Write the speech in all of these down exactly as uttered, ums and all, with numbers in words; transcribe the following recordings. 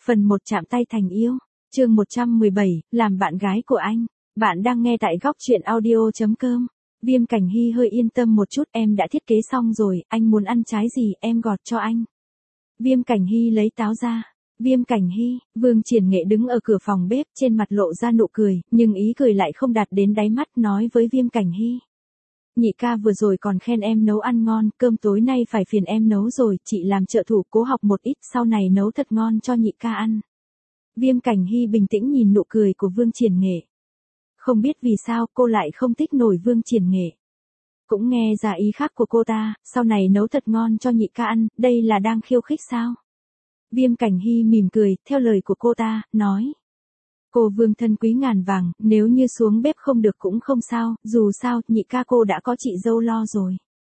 Phần một chạm tay thành yêu. Chương một trăm mười bảy, làm bạn gái của anh. Bạn đang nghe tại góc truyện audio chấm com. Viêm Cảnh Hy hơi yên tâm một chút, em đã thiết kế xong rồi, anh muốn ăn trái gì em gọt cho anh. Viêm Cảnh Hy lấy táo ra. Viêm Cảnh Hy, Vương Triển Nghệ đứng ở cửa phòng bếp, trên mặt lộ ra nụ cười, nhưng ý cười lại không đạt đến đáy mắt, nói với Viêm Cảnh Hy. Nhị ca vừa rồi còn khen em nấu ăn ngon, cơm tối nay phải phiền em nấu rồi, chị làm trợ thủ cố học một ít, sau này nấu thật ngon cho nhị ca ăn. Viêm Cảnh Hy bình tĩnh nhìn nụ cười của Vương Triển Nghệ. Không biết vì sao cô lại không thích nổi Vương Triển Nghệ. Cũng nghe ra ý khác của cô ta, sau này nấu thật ngon cho nhị ca ăn, đây là đang khiêu khích sao? Viêm Cảnh Hy mỉm cười, theo lời của cô ta, nói. Cô Vương thân quý ngàn vàng, nếu như xuống bếp không được cũng không sao, dù sao, nhị ca cô đã có chị dâu lo rồi.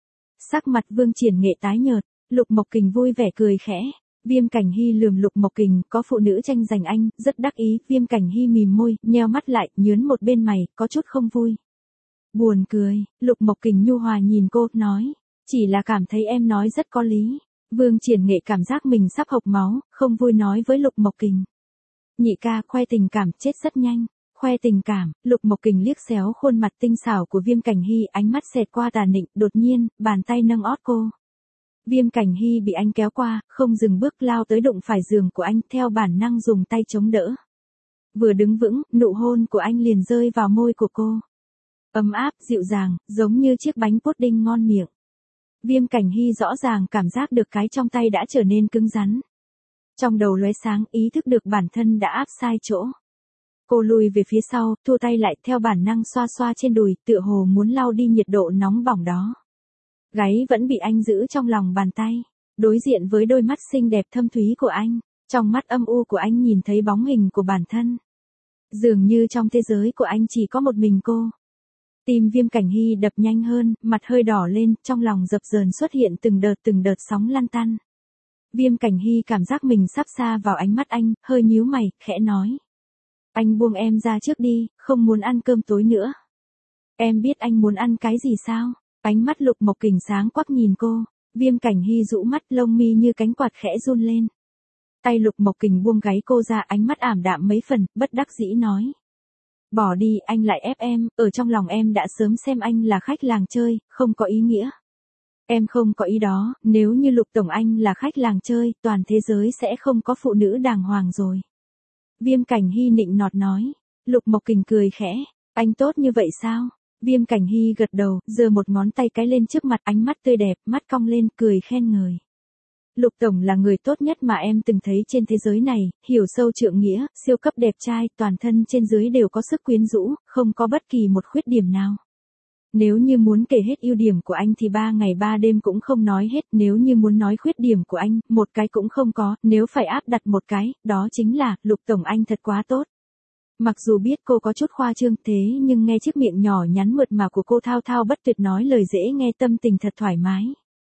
Sắc mặt Vương Triển Nghệ tái nhợt, Lục Mộc Kình vui vẻ cười khẽ. Viêm Cảnh Hy lườm Lục Mộc Kình, có phụ nữ tranh giành anh, rất đắc ý. Viêm Cảnh Hy mím môi, nheo mắt lại, nhướn một bên mày, có chút không vui. Buồn cười, Lục Mộc Kình nhu hòa nhìn cô, nói. Chỉ là cảm thấy em nói rất có lý. Vương Triển Nghệ cảm giác mình sắp hộc máu, không vui nói với Lục Mộc Kình. Nhị ca, khoe tình cảm chết rất nhanh. Khoe tình cảm, Lục Mộc Kình liếc xéo khuôn mặt tinh xảo của Viêm Cảnh Hy, ánh mắt xẹt qua tà nịnh, đột nhiên, bàn tay nâng ót cô. Viêm Cảnh Hy bị anh kéo qua, không dừng bước lao tới đụng phải giường của anh, theo bản năng dùng tay chống đỡ. Vừa đứng vững, nụ hôn của anh liền rơi vào môi của cô. Ấm áp, dịu dàng, giống như chiếc bánh pudding ngon miệng. Viêm Cảnh Hy rõ ràng cảm giác được cái trong tay đã trở nên cứng rắn. Trong đầu lóe sáng, ý thức được bản thân đã áp sai chỗ. Cô lùi về phía sau, thua tay lại, theo bản năng xoa xoa trên đùi, tựa hồ muốn lau đi nhiệt độ nóng bỏng đó. Gáy vẫn bị anh giữ trong lòng bàn tay. Đối diện với đôi mắt xinh đẹp thâm thúy của anh, trong mắt âm u của anh nhìn thấy bóng hình của bản thân. Dường như trong thế giới của anh chỉ có một mình cô. Tim Viêm Cảnh Hy đập nhanh hơn, mặt hơi đỏ lên, trong lòng dập dờn xuất hiện từng đợt từng đợt sóng lăn tăn. Viêm Cảnh Hy cảm giác mình sắp xa vào ánh mắt anh, hơi nhíu mày, khẽ nói. Anh buông em ra trước đi, không muốn ăn cơm tối nữa. Em biết anh muốn ăn cái gì sao? Ánh mắt Lục Mộc Kình sáng quắc nhìn cô. Viêm Cảnh Hy rũ mắt, lông mi như cánh quạt khẽ run lên. Tay Lục Mộc Kình buông gáy cô ra, ánh mắt ảm đạm mấy phần, bất đắc dĩ nói. Bỏ đi, anh lại ép em, ở trong lòng em đã sớm xem anh là khách làng chơi, không có ý nghĩa. Em không có ý đó, nếu như Lục Tổng anh là khách làng chơi, toàn thế giới sẽ không có phụ nữ đàng hoàng rồi. Viêm Cảnh Hy nịnh nọt nói. Lục Mộc Kình cười khẽ. Anh tốt như vậy sao? Viêm Cảnh Hy gật đầu, giơ một ngón tay cái lên trước mặt, ánh mắt tươi đẹp, mắt cong lên, cười khen ngợi. Lục Tổng là người tốt nhất mà em từng thấy trên thế giới này, hiểu sâu trượng nghĩa, siêu cấp đẹp trai, toàn thân trên dưới đều có sức quyến rũ, không có bất kỳ một khuyết điểm nào. Nếu như muốn kể hết ưu điểm của anh thì ba ngày ba đêm cũng không nói hết, nếu như muốn nói khuyết điểm của anh, một cái cũng không có, nếu phải áp đặt một cái, đó chính là, Lục Tổng anh thật quá tốt. Mặc dù biết cô có chút khoa trương thế nhưng nghe chiếc miệng nhỏ nhắn mượt mà của cô thao thao bất tuyệt nói lời dễ nghe, tâm tình thật thoải mái.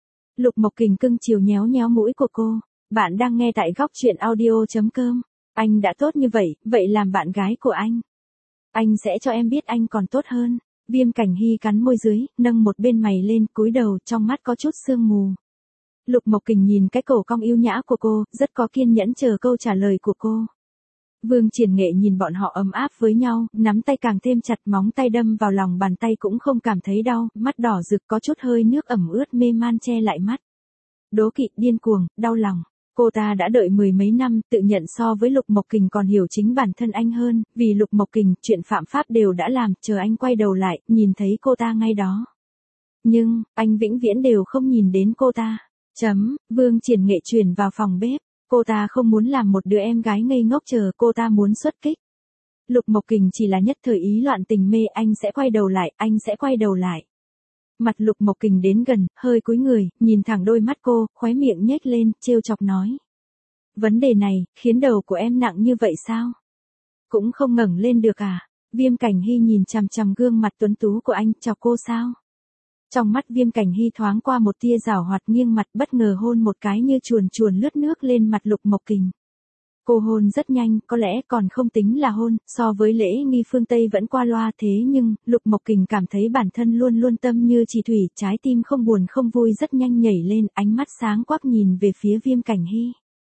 Lục Mộc Kình cưng chiều nhéo nhéo mũi của cô. Bạn đang nghe tại góc truyện audio chấm com. Anh đã tốt như vậy, vậy làm bạn gái của anh. Anh sẽ cho em biết anh còn tốt hơn. Viêm Cảnh Hy cắn môi dưới, nâng một bên mày lên, cúi đầu, trong mắt có chút sương mù. Lục Mộc Kình nhìn cái cổ cong yêu nhã của cô, rất có kiên nhẫn chờ câu trả lời của cô. Vương Triển Nghệ nhìn bọn họ ấm áp với nhau, nắm tay càng thêm chặt, móng tay đâm vào lòng bàn tay cũng không cảm thấy đau, mắt đỏ rực có chút hơi nước ẩm ướt mê man che lại mắt. Đố kỵ, điên cuồng, đau lòng. Cô ta đã đợi mười mấy năm, tự nhận so với Lục Mộc Kình còn hiểu chính bản thân anh hơn, vì Lục Mộc Kình, chuyện phạm pháp đều đã làm, chờ anh quay đầu lại, nhìn thấy cô ta ngay đó. Nhưng, anh vĩnh viễn đều không nhìn đến cô ta. Chấm, Vương Triển Nghệ chuyển vào phòng bếp. Cô ta không muốn làm một đứa em gái ngây ngốc chờ, cô ta muốn xuất kích. Lục Mộc Kình chỉ là nhất thời ý loạn tình mê, anh sẽ quay đầu lại, anh sẽ quay đầu lại. Mặt Lục Mộc Kình đến gần, hơi cúi người, nhìn thẳng đôi mắt cô, khóe miệng nhếch lên, trêu chọc nói. Vấn đề này, khiến đầu của em nặng như vậy sao? Cũng không ngẩng lên được à? Viêm Cảnh Hy nhìn chằm chằm gương mặt tuấn tú của anh, chọc cô sao? Trong mắt Viêm Cảnh Hy thoáng qua một tia giảo hoạt, nghiêng mặt bất ngờ hôn một cái như chuồn chuồn lướt nước lên mặt Lục Mộc Kình. Cô hôn rất nhanh, có lẽ còn không tính là hôn, so với lễ nghi phương Tây vẫn qua loa, thế nhưng, Lục Mộc Kình cảm thấy bản thân luôn luôn tâm như chỉ thủy, trái tim không buồn không vui rất nhanh nhảy lên, ánh mắt sáng quắc nhìn về phía Viêm Cảnh Hy.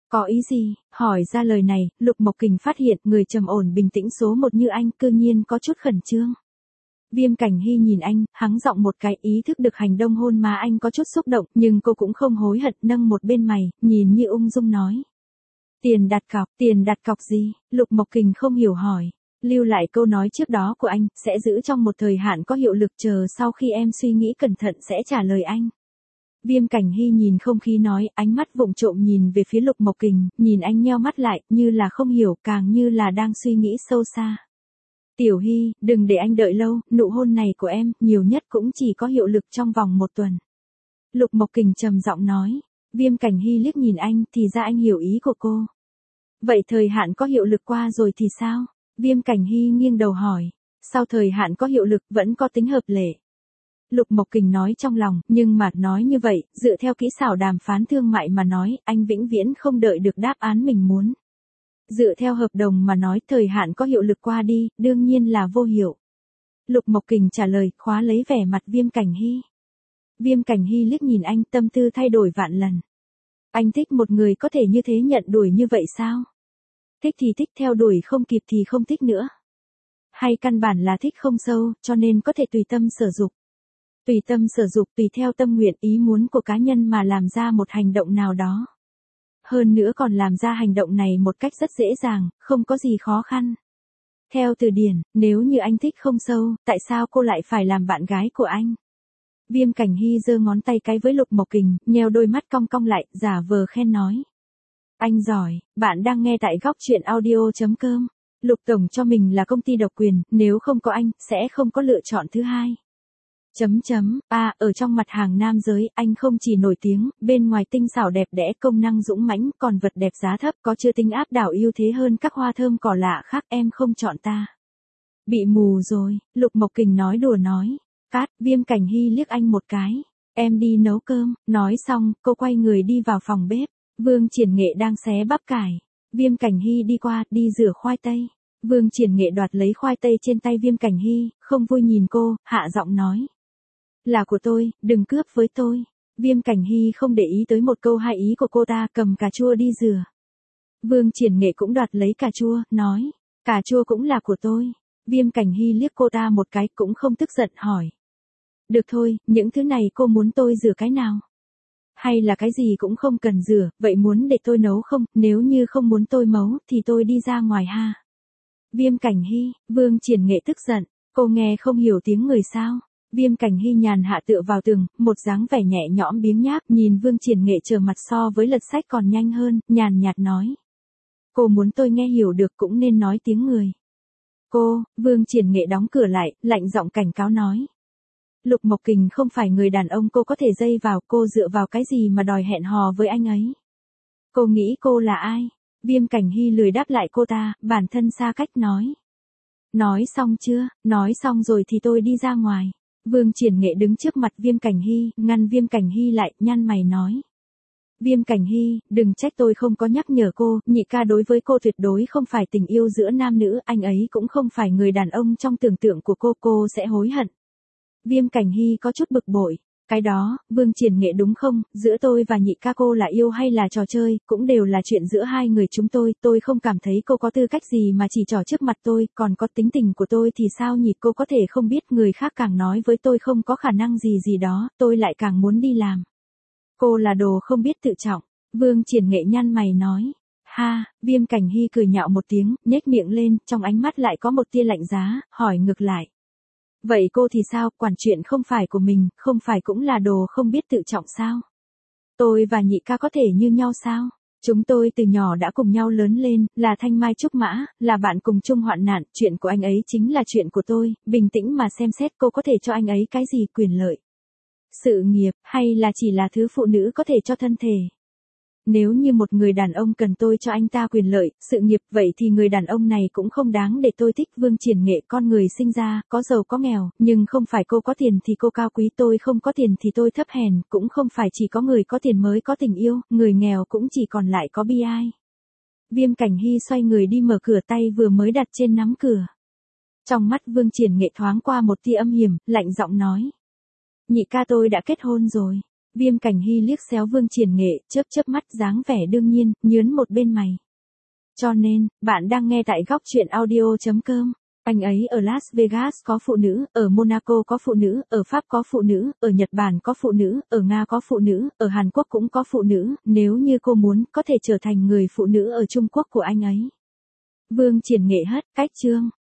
Có ý gì? Hỏi ra lời này, Lục Mộc Kình phát hiện người trầm ổn bình tĩnh số một như anh cư nhiên có chút khẩn trương. Viêm Cảnh Hy nhìn anh, hắng giọng một cái, ý thức được hành động hôn mà anh có chút xúc động, nhưng cô cũng không hối hận, nâng một bên mày, nhìn như ung dung nói. Tiền đặt cọc, tiền đặt cọc gì? Lục Mộc Kình không hiểu hỏi. Lưu lại câu nói trước đó của anh, sẽ giữ trong một thời hạn có hiệu lực, chờ sau khi em suy nghĩ cẩn thận sẽ trả lời anh. Viêm Cảnh Hy nhìn không khí nói, ánh mắt vụng trộm nhìn về phía Lục Mộc Kình, nhìn anh nheo mắt lại, như là không hiểu, càng như là đang suy nghĩ sâu xa. Tiểu Hy, đừng để anh đợi lâu, nụ hôn này của em, nhiều nhất cũng chỉ có hiệu lực trong vòng một tuần. Lục Mộc Kình trầm giọng nói. Viêm Cảnh Hy liếc nhìn anh, thì ra anh hiểu ý của cô. Vậy thời hạn có hiệu lực qua rồi thì sao? Viêm Cảnh Hy nghiêng đầu hỏi. Sau thời hạn có hiệu lực vẫn có tính hợp lệ. Lục Mộc Kình nói trong lòng, nhưng mà nói như vậy, dựa theo kỹ xảo đàm phán thương mại mà nói, anh vĩnh viễn không đợi được đáp án mình muốn. Dựa theo hợp đồng mà nói, thời hạn có hiệu lực qua đi, đương nhiên là vô hiệu. Lục Mộc Kình trả lời, khóa lấy vẻ mặt Viêm Cảnh Hy. Viêm Cảnh Hy liếc nhìn anh, tâm tư thay đổi vạn lần. Anh thích một người có thể như thế nhận đuổi như vậy sao? Thích thì thích, theo đuổi không kịp thì không thích nữa. Hay căn bản là thích không sâu, cho nên có thể tùy tâm sở dục. Tùy tâm sở dục, tùy theo tâm nguyện ý muốn của cá nhân mà làm ra một hành động nào đó. Hơn nữa còn làm ra hành động này một cách rất dễ dàng, không có gì khó khăn. Theo từ điển, nếu như anh thích không sâu, tại sao cô lại phải làm bạn gái của anh? Viêm Cảnh Hy giơ ngón tay cái với Lục Mộc Kình, nheo đôi mắt cong cong lại, giả vờ khen nói. Anh giỏi, bạn đang nghe tại góc truyện audio chấm com. Lục Tổng cho mình là công ty độc quyền, nếu không có anh, sẽ không có lựa chọn thứ hai. Chấm chấm, à, ở trong mặt hàng nam giới, anh không chỉ nổi tiếng, bên ngoài tinh xảo đẹp đẽ, công năng dũng mãnh, còn vật đẹp giá thấp, có chưa tinh áp đảo ưu thế hơn các hoa thơm cỏ lạ khác, em không chọn ta. Bị mù rồi, Lục Mộc Kình nói đùa nói. Cát, Viêm Cảnh Hy liếc anh một cái. Em đi nấu cơm, nói xong, cô quay người đi vào phòng bếp. Vương Triển Nghệ đang xé bắp cải. Viêm Cảnh Hy đi qua, đi rửa khoai tây. Vương Triển Nghệ đoạt lấy khoai tây trên tay Viêm Cảnh Hy, không vui nhìn cô, hạ giọng nói. Là của tôi, đừng cướp với tôi. Viêm Cảnh Hy không để ý tới một câu hai ý của cô ta, cầm cà chua đi rửa. Vương Triển Nghệ cũng đoạt lấy cà chua, nói. Cà chua cũng là của tôi. Viêm Cảnh Hy liếc cô ta một cái, cũng không tức giận, hỏi. Được thôi, những thứ này cô muốn tôi rửa cái nào? Hay là cái gì cũng không cần rửa, vậy muốn để tôi nấu không? Nếu như không muốn tôi nấu, thì tôi đi ra ngoài ha. Viêm Cảnh Hy, Vương Triển Nghệ tức giận, cô nghe không hiểu tiếng người sao? Viêm Cảnh Hy nhàn hạ tựa vào tường, một dáng vẻ nhẹ nhõm biếng nhác, nhìn Vương Triển Nghệ trở mặt so với lật sách còn nhanh hơn, nhàn nhạt nói. Cô muốn tôi nghe hiểu được cũng nên nói tiếng người. Cô, Vương Triển Nghệ đóng cửa lại, lạnh giọng cảnh cáo nói. Lục Mộc Kình không phải người đàn ông cô có thể dây vào, cô dựa vào cái gì mà đòi hẹn hò với anh ấy. Cô nghĩ cô là ai? Viêm Cảnh Hy lười đáp lại cô ta, bản thân xa cách nói. Nói xong chưa? Nói xong rồi thì tôi đi ra ngoài. Vương Triển Nghệ đứng trước mặt Viêm Cảnh Hy, ngăn Viêm Cảnh Hy lại, nhăn mày nói. Viêm Cảnh Hy, đừng trách tôi không có nhắc nhở cô, nhị ca đối với cô tuyệt đối không phải tình yêu giữa nam nữ, anh ấy cũng không phải người đàn ông trong tưởng tượng của cô, cô sẽ hối hận. Viêm Cảnh Hy có chút bực bội. Cái đó, Vương Triển Nghệ đúng không, giữa tôi và nhị ca cô là yêu hay là trò chơi, cũng đều là chuyện giữa hai người chúng tôi, tôi không cảm thấy cô có tư cách gì mà chỉ trò trước mặt tôi, còn có tính tình của tôi thì sao nhỉ, cô có thể không biết, người khác càng nói với tôi không có khả năng gì gì đó, tôi lại càng muốn đi làm. Cô là đồ không biết tự trọng, Vương Triển Nghệ nhăn mày nói. Ha, Viêm Cảnh Hy cười nhạo một tiếng, nhếch miệng lên, trong ánh mắt lại có một tia lạnh giá, hỏi ngược lại. Vậy cô thì sao, quản chuyện không phải của mình, không phải cũng là đồ không biết tự trọng sao? Tôi và nhị ca có thể như nhau sao? Chúng tôi từ nhỏ đã cùng nhau lớn lên, là thanh mai trúc mã, là bạn cùng chung hoạn nạn, chuyện của anh ấy chính là chuyện của tôi, bình tĩnh mà xem xét cô có thể cho anh ấy cái gì, quyền lợi, sự nghiệp, hay là chỉ là thứ phụ nữ có thể cho thân thể. Nếu như một người đàn ông cần tôi cho anh ta quyền lợi, sự nghiệp, vậy thì người đàn ông này cũng không đáng để tôi thích. Vương Triển Nghệ, con người sinh ra, có giàu có nghèo, nhưng không phải cô có tiền thì cô cao quý, tôi không có tiền thì tôi thấp hèn, cũng không phải chỉ có người có tiền mới có tình yêu, người nghèo cũng chỉ còn lại có bi ai. Viêm Cảnh Hy xoay người đi mở cửa, tay vừa mới đặt trên nắm cửa. Trong mắt Vương Triển Nghệ thoáng qua một tia âm hiểm, lạnh giọng nói. Nhị ca tôi đã kết hôn rồi. Viêm Cảnh Hy liếc xéo Vương Triển Nghệ, chớp chớp mắt dáng vẻ đương nhiên, nhướn một bên mày. Cho nên, bạn đang nghe tại góc truyện audio chấm com. Anh ấy ở Las Vegas có phụ nữ, ở Monaco có phụ nữ, ở Pháp có phụ nữ, ở Nhật Bản có phụ nữ, ở Nga có phụ nữ, ở Hàn Quốc cũng có phụ nữ, nếu như cô muốn, có thể trở thành người phụ nữ ở Trung Quốc của anh ấy. Vương Triển Nghệ hất, cách chương.